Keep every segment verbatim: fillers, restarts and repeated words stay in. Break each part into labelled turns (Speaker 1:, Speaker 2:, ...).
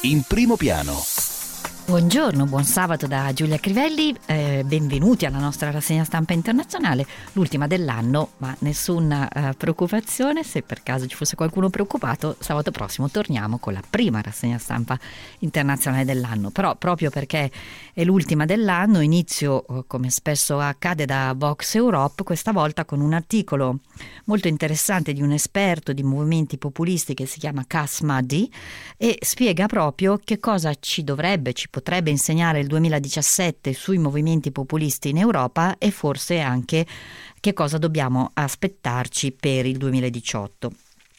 Speaker 1: in primo piano.
Speaker 2: Buongiorno, buon sabato da Giulia Crivelli, eh, benvenuti alla nostra rassegna stampa internazionale, l'ultima dell'anno, ma nessuna eh, preoccupazione, se per caso ci fosse qualcuno preoccupato, sabato prossimo torniamo con la prima rassegna stampa internazionale dell'anno, però proprio perché è l'ultima dell'anno inizio, come spesso accade, da Vox Europe, questa volta con un articolo molto interessante di un esperto di movimenti populisti che si chiama Cas Muddy e spiega proprio che cosa ci dovrebbe, ci potrebbe insegnare il duemiladiciassette sui movimenti populisti in Europa e forse anche che cosa dobbiamo aspettarci per il duemiladiciotto.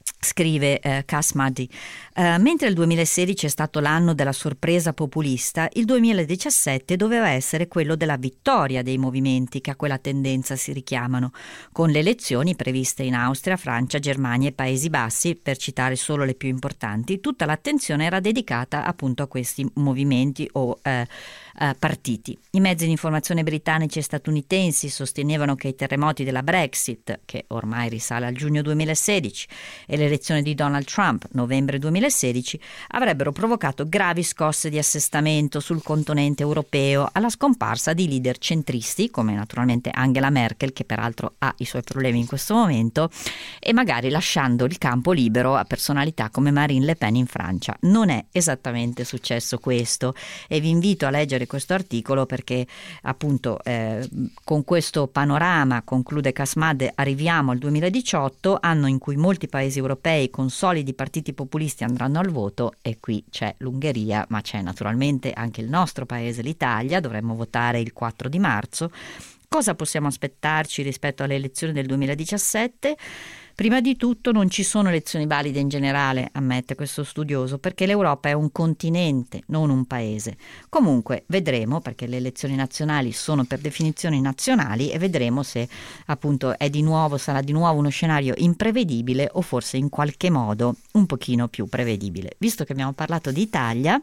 Speaker 2: Scrive eh, Cas Muddy, eh, mentre il duemilasedici è stato l'anno della sorpresa populista, il duemiladiciassette doveva essere quello della vittoria dei movimenti che a quella tendenza si richiamano, con le elezioni previste in Austria, Francia, Germania e Paesi Bassi, per citare solo le più importanti. Tutta l'attenzione era dedicata appunto a questi movimenti o eh, eh, partiti. I mezzi di informazione britannici e statunitensi sostenevano che i terremoti della Brexit, che ormai risale al giugno duemilasedici, e l'elezione di Donald Trump, novembre duemilasedici, avrebbero provocato gravi scosse di assestamento sul continente europeo alla scomparsa di leader centristi, come naturalmente Angela Merkel, che peraltro ha i suoi problemi in questo momento, e magari lasciando il campo libero a personalità come Marine Le Pen in Francia. Non è esattamente successo questo e vi invito a leggere questo articolo perché appunto eh, con questo panorama, conclude Cas Muddy, arriviamo al duemiladiciotto, anno in cui molti paesi europei con solidi partiti populisti andranno al voto, e qui c'è l'Ungheria, ma c'è naturalmente anche il nostro paese, l'Italia. Dovremmo votare il quattro di marzo. Cosa possiamo aspettarci rispetto alle elezioni del duemiladiciassette? Prima di tutto non ci sono elezioni valide in generale, ammette questo studioso, perché l'Europa è un continente, non un paese. Comunque vedremo, perché le elezioni nazionali sono per definizione nazionali, e vedremo se appunto è di nuovo, sarà di nuovo uno scenario imprevedibile o forse in qualche modo un pochino più prevedibile. Visto che abbiamo parlato di Italia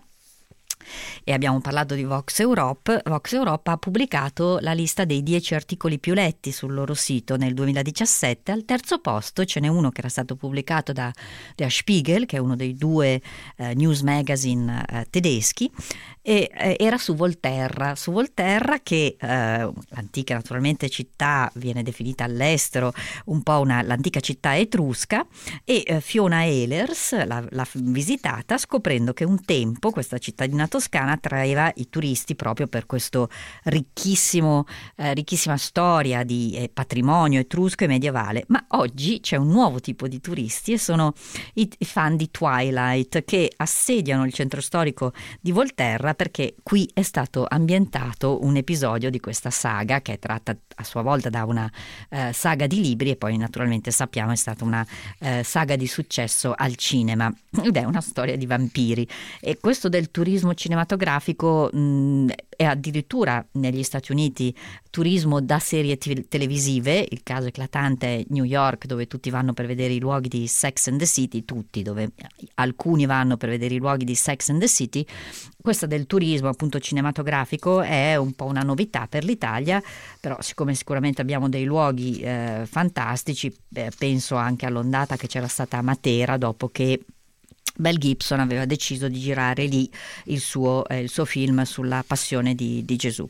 Speaker 2: e abbiamo parlato di Vox Europe, Vox Europe ha pubblicato la lista dei dieci articoli più letti sul loro sito nel duemiladiciassette. Al terzo posto ce n'è uno che era stato pubblicato da Der Spiegel, che è uno dei due eh, news magazine eh, tedeschi, e eh, era su Volterra, su Volterra che eh, l'antica naturalmente città viene definita all'estero un po' una, l'antica città etrusca, e eh, Fiona Ehlers l'ha, l'ha visitata scoprendo che un tempo questa cittadina toscana attraeva i turisti proprio per questo ricchissimo, eh, ricchissima storia di eh, patrimonio etrusco e medievale, ma oggi c'è un nuovo tipo di turisti e sono i, i fan di Twilight che assediano il centro storico di Volterra perché qui è stato ambientato un episodio di questa saga che è tratta a sua volta da una eh, saga di libri e poi naturalmente sappiamo è stata una eh, saga di successo al cinema ed è una storia di vampiri. E questo del turismo cinematografico mh, è addirittura negli Stati Uniti turismo da serie t- televisive. Il caso eclatante è New York, dove tutti vanno per vedere i luoghi di Sex and the City, tutti, dove alcuni vanno per vedere i luoghi di Sex and the City. Questa del turismo appunto cinematografico è un po' una novità per l'Italia, però siccome sicuramente abbiamo dei luoghi eh, fantastici, eh, penso anche all'ondata che c'era stata a Matera dopo che Mel Gibson aveva deciso di girare lì il suo, eh, il suo film sulla passione di, di Gesù.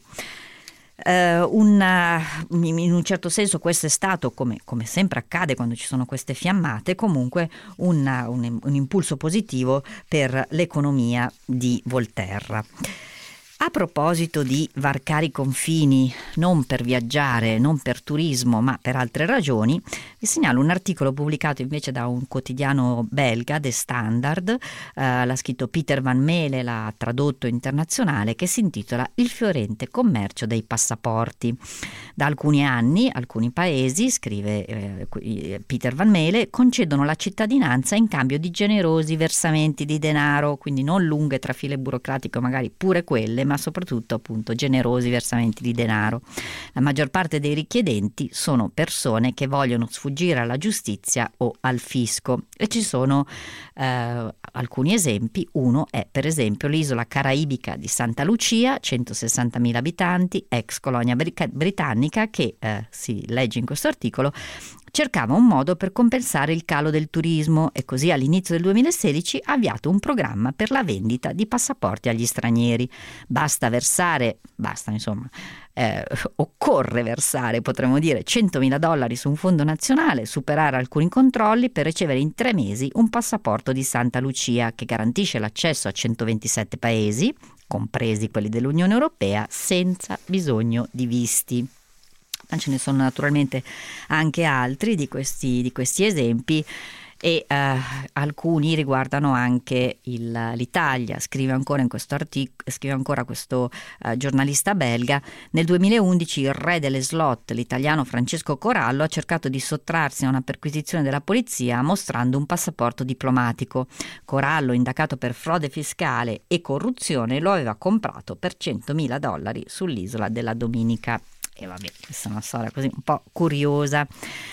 Speaker 2: Uh, una, in un certo senso questo è stato, come, come sempre accade quando ci sono queste fiammate, comunque una, un, un impulso positivo per l'economia di Volterra. A proposito di varcare i confini, non per viaggiare, non per turismo, ma per altre ragioni, vi segnalo un articolo pubblicato invece da un quotidiano belga, The Standard, eh, l'ha scritto Peter Van Mele, l'ha tradotto internazionale, che si intitola Il fiorente commercio dei passaporti. Da alcuni anni, alcuni paesi, scrive eh, Peter Van Mele, concedono la cittadinanza in cambio di generosi versamenti di denaro, quindi non lunghe trafile burocratiche, magari pure quelle, ma soprattutto appunto generosi versamenti di denaro. La maggior parte dei richiedenti sono persone che vogliono sfuggire alla giustizia o al fisco e ci sono eh, alcuni esempi. Uno è per esempio l'isola caraibica di Santa Lucia, centosessantamila abitanti, ex colonia britannica, che eh, si legge in questo articolo cercava un modo per compensare il calo del turismo e così all'inizio del duemilasedici ha avviato un programma per la vendita di passaporti agli stranieri. Basta versare, basta insomma, eh, occorre versare, potremmo dire, centomila dollari su un fondo nazionale, superare alcuni controlli per ricevere in tre mesi un passaporto di Santa Lucia che garantisce l'accesso a centoventisette paesi, compresi quelli dell'Unione Europea, senza bisogno di visti. Ma ce ne sono naturalmente anche altri di questi, di questi esempi e eh, alcuni riguardano anche il, l'Italia. Scrive ancora in questo articolo, scrive ancora questo eh, giornalista belga: nel duemilaundici il re delle slot, l'italiano Francesco Corallo, ha cercato di sottrarsi a una perquisizione della polizia mostrando un passaporto diplomatico. Corallo, indagato per frode fiscale e corruzione, lo aveva comprato per centomila dollari sull'isola della Dominica. E vabbè, questa è una storia così un po' curiosa.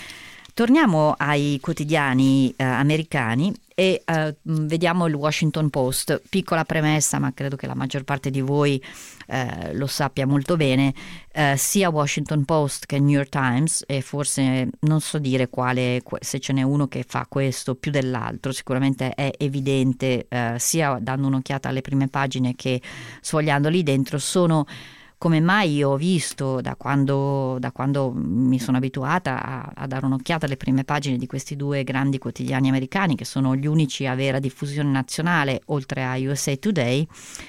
Speaker 2: Torniamo ai quotidiani eh, americani e eh, vediamo il Washington Post. Piccola premessa, ma credo che la maggior parte di voi eh, lo sappia molto bene, eh, sia Washington Post che New York Times, e forse non so dire quale, se ce n'è uno che fa questo più dell'altro, sicuramente è evidente, eh, sia dando un'occhiata alle prime pagine che sfogliando lì dentro. Sono, come mai io ho visto da quando, da quando mi sono abituata a, a dare un'occhiata alle prime pagine di questi due grandi quotidiani americani, che sono gli unici a avere a diffusione nazionale oltre a U S A Today,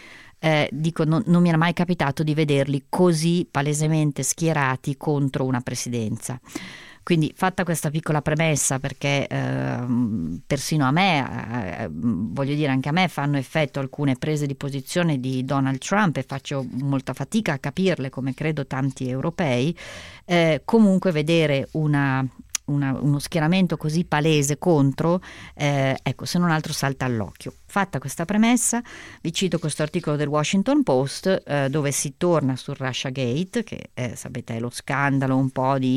Speaker 2: eh, dico non, non mi era mai capitato di vederli così palesemente schierati contro una presidenza. Quindi, fatta questa piccola premessa, perché eh, persino a me, eh, voglio dire anche a me fanno effetto alcune prese di posizione di Donald Trump e faccio molta fatica a capirle, come credo tanti europei, eh, comunque vedere una... Una, uno schieramento così palese contro, eh, ecco, se non altro salta all'occhio. Fatta questa premessa, vi cito questo articolo del Washington Post eh, dove si torna sul Russiagate, che eh, sapete è lo scandalo un po' di,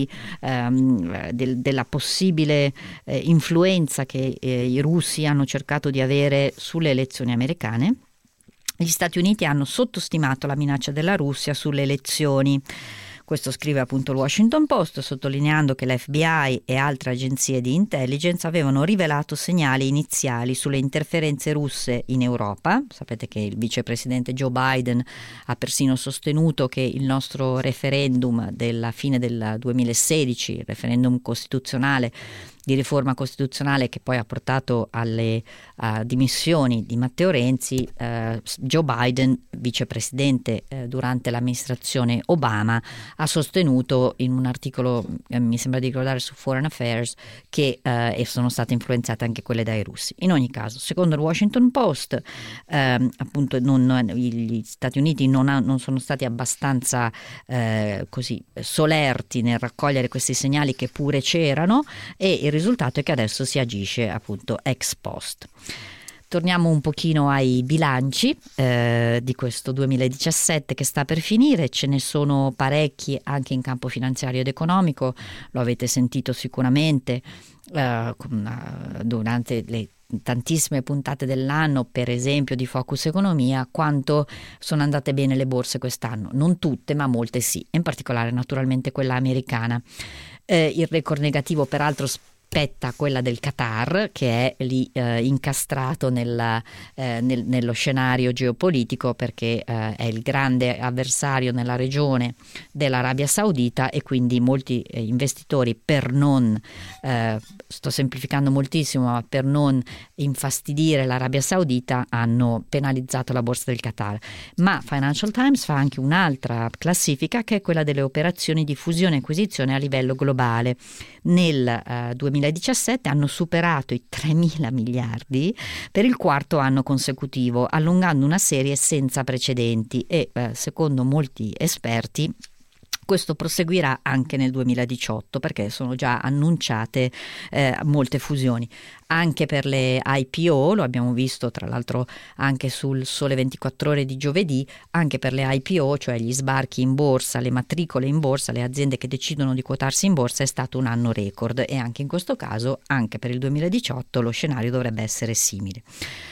Speaker 2: ehm, del, della possibile eh, influenza che eh, i russi hanno cercato di avere sulle elezioni americane. Gli Stati Uniti hanno sottostimato la minaccia della Russia sulle elezioni. Questo scrive appunto il Washington Post, sottolineando che l'F B I e altre agenzie di intelligence avevano rivelato segnali iniziali sulle interferenze russe in Europa. Sapete che il vicepresidente Joe Biden ha persino sostenuto che il nostro referendum della fine del duemilasedici, il referendum costituzionale di riforma costituzionale che poi ha portato alle uh, dimissioni di Matteo Renzi, uh, Joe Biden, vicepresidente uh, durante l'amministrazione Obama, ha sostenuto in un articolo, eh, mi sembra di ricordare, su Foreign Affairs, che uh, e sono state influenzate anche quelle dai russi. In ogni caso, secondo il Washington Post, uh, appunto non, gli Stati Uniti non, ha, non sono stati abbastanza uh, così solerti nel raccogliere questi segnali che pure c'erano, e il Il risultato è che adesso si agisce appunto ex post. Torniamo un pochino ai bilanci eh, di questo duemiladiciassette che sta per finire. Ce ne sono parecchi anche in campo finanziario ed economico, lo avete sentito sicuramente eh, durante le tantissime puntate dell'anno, per esempio di Focus Economia, quanto sono andate bene le borse quest'anno. Non tutte, ma molte sì, in particolare naturalmente quella americana. Eh, il record negativo peraltro spetta quella del Qatar, che è lì eh, incastrato nella, eh, nel, nello scenario geopolitico, perché eh, è il grande avversario nella regione dell'Arabia Saudita, e quindi molti eh, investitori, per non eh, sto semplificando moltissimo, ma per non infastidire l'Arabia Saudita, hanno penalizzato la borsa del Qatar. Ma Financial Times fa anche un'altra classifica, che è quella delle operazioni di fusione e acquisizione a livello globale. Nel eh, duemiladiciassette hanno superato i tremila miliardi per il quarto anno consecutivo, allungando una serie senza precedenti, e eh, secondo molti esperti questo proseguirà anche nel duemiladiciotto, perché sono già annunciate eh, molte fusioni. Anche per le I P O, lo abbiamo visto tra l'altro anche sul Sole ventiquattro Ore di giovedì, anche per le I P O, cioè gli sbarchi in borsa, le matricole in borsa, le aziende che decidono di quotarsi in borsa, è stato un anno record, e anche in questo caso, anche per il duemiladiciotto, lo scenario dovrebbe essere simile.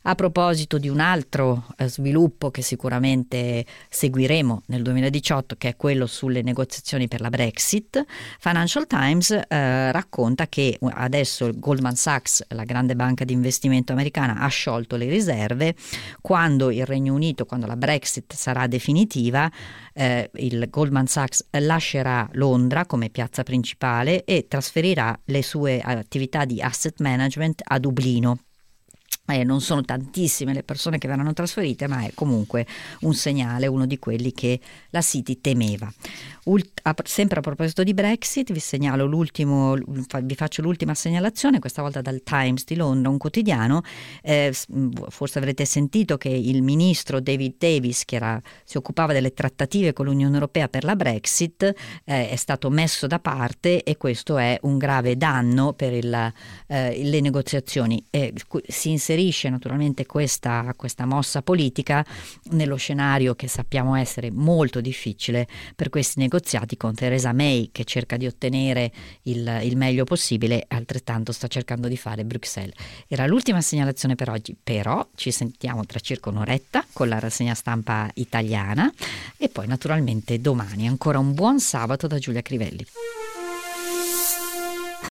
Speaker 2: A proposito di un altro eh, sviluppo che sicuramente seguiremo nel duemiladiciotto, che è quello sulle negoziazioni per la Brexit, Financial Times eh, racconta che adesso Goldman Sachs, la grande banca di investimento americana, ha sciolto le riserve. Quando il Regno Unito, quando la Brexit sarà definitiva, eh, il Goldman Sachs lascerà Londra come piazza principale e trasferirà le sue attività di asset management a Dublino. Eh, non sono tantissime le persone che verranno trasferite, ma è comunque un segnale, uno di quelli che la City temeva. Ult- a, sempre a proposito di Brexit, vi segnalo l'ultimo, vi faccio l'ultima segnalazione, questa volta dal Times di Londra, un quotidiano. Eh, forse avrete sentito che il ministro David Davis, che era, si occupava delle trattative con l'Unione Europea per la Brexit, eh, è stato messo da parte, e questo è un grave danno per il, eh, le negoziazioni. Eh, si inserisce naturalmente questa, questa mossa politica nello scenario che sappiamo essere molto difficile per questi negoziati, con Theresa May che cerca di ottenere il, il meglio possibile, altrettanto sta cercando di fare Bruxelles. Era l'ultima segnalazione per oggi, però ci sentiamo tra circa un'oretta con la rassegna stampa italiana, e poi naturalmente domani. Ancora un buon sabato da Giulia Crivelli.